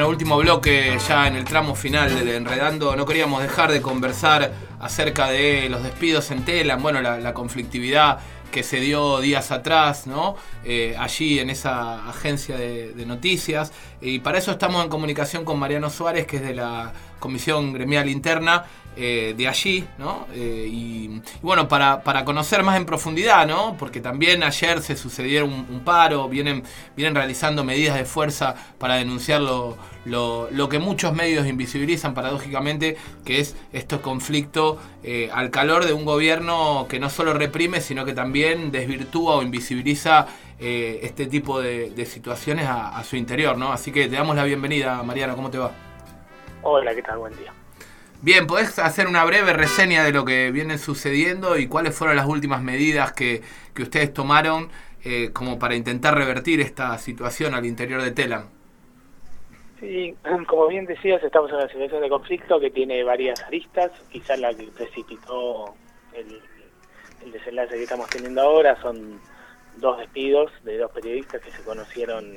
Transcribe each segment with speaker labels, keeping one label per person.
Speaker 1: último bloque, ya en el tramo final del Enredando, no queríamos dejar de conversar acerca de los despidos en Telam, bueno, la conflictividad que se dio días atrás, ¿no? Allí en esa agencia de noticias. Y para eso estamos en comunicación con Mariano Suárez, que es de la Comisión Gremial Interna de allí, ¿no? Y bueno, para conocer más en profundidad, ¿no? Porque también ayer se sucedieron un paro, vienen realizando medidas de fuerza para denunciar lo que muchos medios invisibilizan paradójicamente, que es este conflicto al calor de un gobierno que no solo reprime, sino que también desvirtúa o invisibiliza este tipo de situaciones a su interior, ¿no? Así que te damos la bienvenida, Mariano, ¿cómo te va?
Speaker 2: Hola, ¿qué tal? Buen día.
Speaker 1: Bien, ¿podés hacer una breve reseña de lo que viene sucediendo y cuáles fueron las últimas medidas que ustedes tomaron como para intentar revertir esta situación al interior de Telam?
Speaker 2: Sí, como bien decías, estamos en una situación de conflicto que tiene varias aristas. Quizás la que precipitó el desenlace que estamos teniendo ahora son 2 despidos de 2 periodistas que se conocieron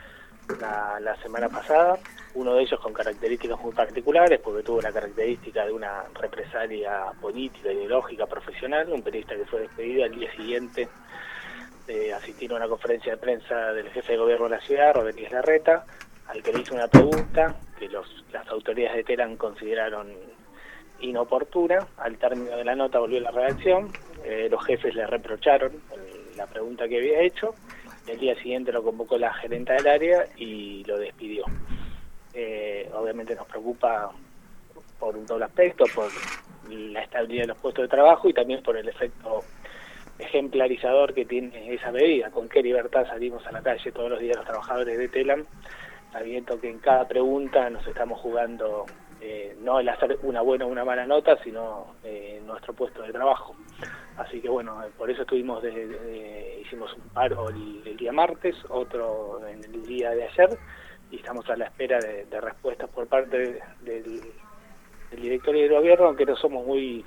Speaker 2: la semana pasada. Uno de ellos con características muy particulares, porque tuvo la característica de una represalia política, ideológica, profesional. Un periodista que fue despedido al día siguiente de asistir a una conferencia de prensa del jefe de gobierno de la ciudad, Rodríguez Larreta, al que le hizo una pregunta que las autoridades de Telam consideraron inoportuna. Al término de la nota volvió la redacción, los jefes le reprocharon la pregunta que había hecho, y al día siguiente lo convocó la gerenta del área y lo despidió. Obviamente nos preocupa por un doble aspecto, por la estabilidad de los puestos de trabajo y también por el efecto ejemplarizador que tiene esa medida. Con qué libertad salimos a la calle todos los días los trabajadores de Telam, sabiendo que en cada pregunta nos estamos jugando no el hacer una buena o una mala nota, sino nuestro puesto de trabajo. Así que bueno, por eso hicimos un paro el día martes, otro en el día de ayer, y estamos a la espera de respuestas por parte del directorio del gobierno, aunque no somos muy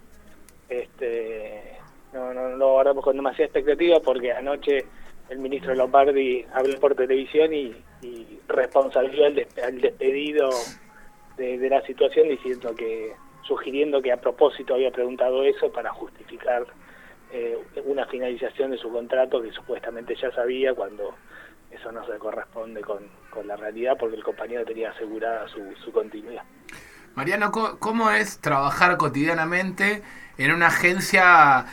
Speaker 2: no lo guardamos con demasiada expectativa, porque anoche el ministro Lombardi habló por televisión y responsabilizó al despedido de la situación, sugiriendo que a propósito había preguntado eso para justificar una finalización de su contrato que supuestamente ya sabía, cuando eso no se corresponde con la realidad, porque el compañero tenía asegurada su continuidad.
Speaker 1: Mariano, ¿cómo es trabajar cotidianamente en una agencia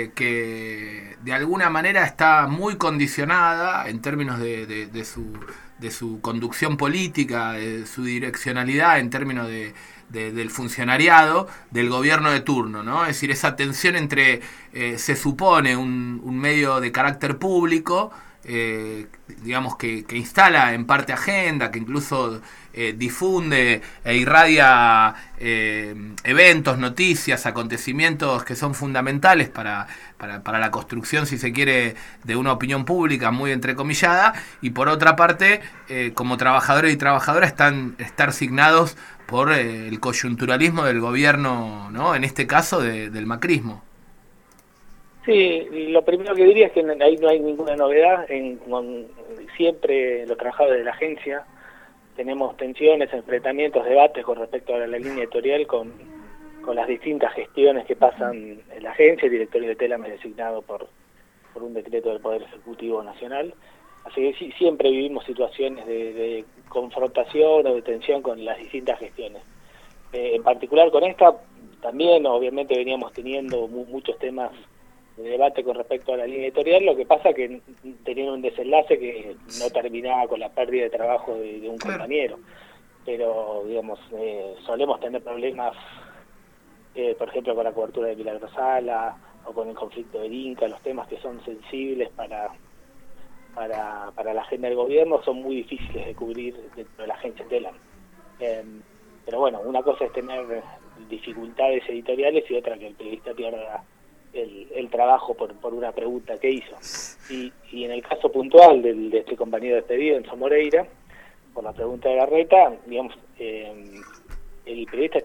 Speaker 1: que de alguna manera está muy condicionada en términos de su conducción política, de su direccionalidad en términos del funcionariado del gobierno de turno, ¿no? Es decir, esa tensión entre, se supone, un medio de carácter público, digamos que instala en parte agenda, que incluso difunde e irradia eventos, noticias, acontecimientos que son fundamentales para la construcción, si se quiere, de una opinión pública muy entrecomillada, y por otra parte, como trabajadores y trabajadoras estar signados por el coyunturalismo del gobierno, ¿no? En este caso del macrismo.
Speaker 2: Sí, lo primero que diría es que ahí no hay ninguna novedad. Siempre los trabajadores de la agencia tenemos tensiones, enfrentamientos, debates con respecto a la línea editorial con las distintas gestiones que pasan en la agencia. El directorio de Telam es designado por un decreto del Poder Ejecutivo Nacional. Así que sí, siempre vivimos situaciones de confrontación o de tensión con las distintas gestiones. En particular con esta, también obviamente veníamos teniendo muchos temas de debate con respecto a la línea editorial. Lo que pasa que tenían un desenlace que no terminaba con la pérdida de trabajo de un compañero. Pero, digamos, solemos tener problemas, por ejemplo, con la cobertura de Milagro Sala o con el conflicto del Inca. Los temas que son sensibles para la agenda del gobierno son muy difíciles de cubrir dentro de la agencia Telam. Pero bueno, una cosa es tener dificultades editoriales y otra que el periodista pierda el trabajo por una pregunta que hizo. Y en el caso puntual de este compañero despedido, Enzo Moreira, por la pregunta de Larreta, digamos, el periodista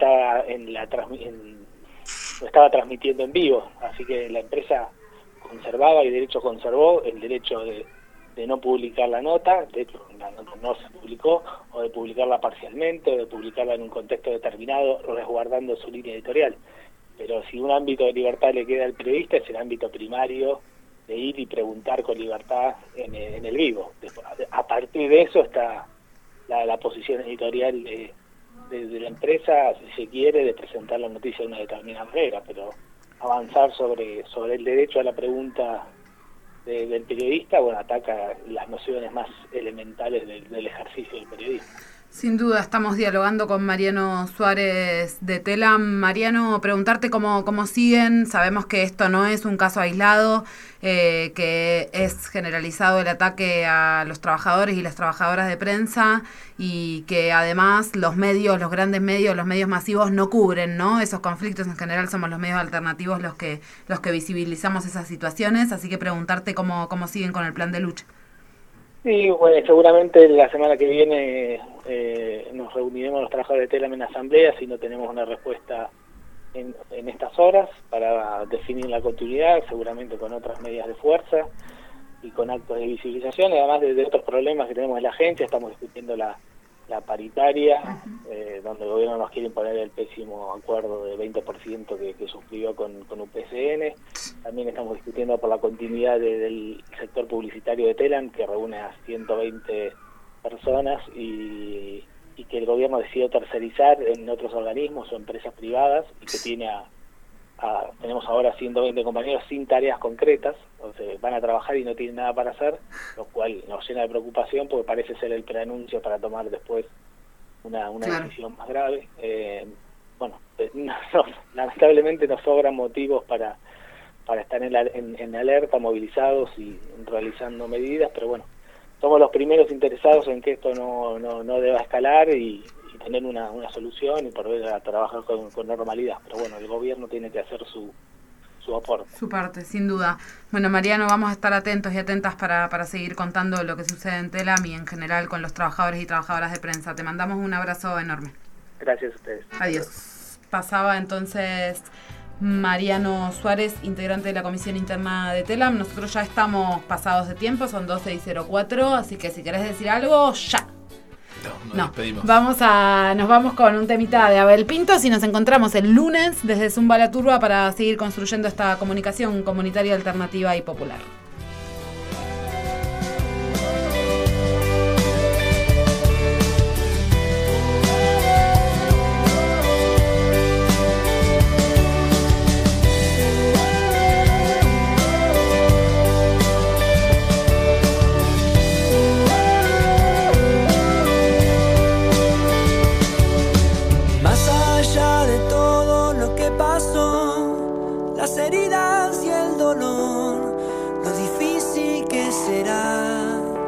Speaker 2: lo estaba transmitiendo en vivo, así que la empresa conservaba y de hecho conservó el derecho de de no publicar la nota, de hecho la nota no se publicó, o de publicarla parcialmente, o de publicarla en un contexto determinado, resguardando su línea editorial. Pero si un ámbito de libertad le queda al periodista, es el ámbito primario de ir y preguntar con libertad en el vivo. A partir de eso está la posición editorial de la empresa, si se quiere, de presentar la noticia de una determinada manera, pero avanzar sobre el derecho a la pregunta del periodista, bueno, ataca las nociones más elementales del ejercicio del periodismo.
Speaker 3: Sin duda, estamos dialogando con Mariano Suárez de Telam. Mariano, preguntarte cómo siguen. Sabemos que esto no es un caso aislado, que es generalizado el ataque a los trabajadores y las trabajadoras de prensa y que además los medios, los grandes medios, los medios masivos no cubren, ¿no? Esos conflictos. En general somos los medios alternativos los que visibilizamos esas situaciones. Así que preguntarte cómo siguen con el plan de lucha.
Speaker 2: Sí, bueno, seguramente la semana que viene nos reuniremos los trabajadores de Telam en asamblea si no tenemos una respuesta en estas horas para definir la continuidad, seguramente con otras medidas de fuerza y con actos de visibilización, además de otros problemas que tenemos en la agencia. Estamos discutiendo la paritaria, donde el gobierno nos quiere imponer el pésimo acuerdo de 20% que suscribió con UPCN. También estamos discutiendo por la continuidad del sector publicitario de Telam, que reúne a 120 personas y que el gobierno decidió tercerizar en otros organismos o empresas privadas, y que tenemos ahora 120 compañeros sin tareas concretas, entonces van a trabajar y no tienen nada para hacer, lo cual nos llena de preocupación porque parece ser el preanuncio para tomar después una claro, decisión más grave. Lamentablemente nos sobran motivos para estar en alerta, movilizados y realizando medidas, pero bueno, somos los primeros interesados en que esto no deba escalar y tener una solución y volver a trabajar con normalidad. Pero bueno, el gobierno tiene que hacer su aporte.
Speaker 3: Su parte, sin duda. Bueno, Mariano, vamos a estar atentos y atentas para seguir contando lo que sucede en Telam y en general con los trabajadores y trabajadoras de prensa. Te mandamos un abrazo enorme.
Speaker 2: Gracias a ustedes.
Speaker 3: Adiós. Pasaba entonces Mariano Suárez, integrante de la Comisión Interna de Telam. Nosotros ya estamos pasados de tiempo, son 12:04, así que si querés decir algo, ya.
Speaker 1: Nos despedimos.
Speaker 3: Nos vamos con un temita de Abel Pintos y nos encontramos el lunes desde Zumba la Turba para seguir construyendo esta comunicación comunitaria, alternativa y popular.
Speaker 4: Las heridas y el dolor, lo difícil que será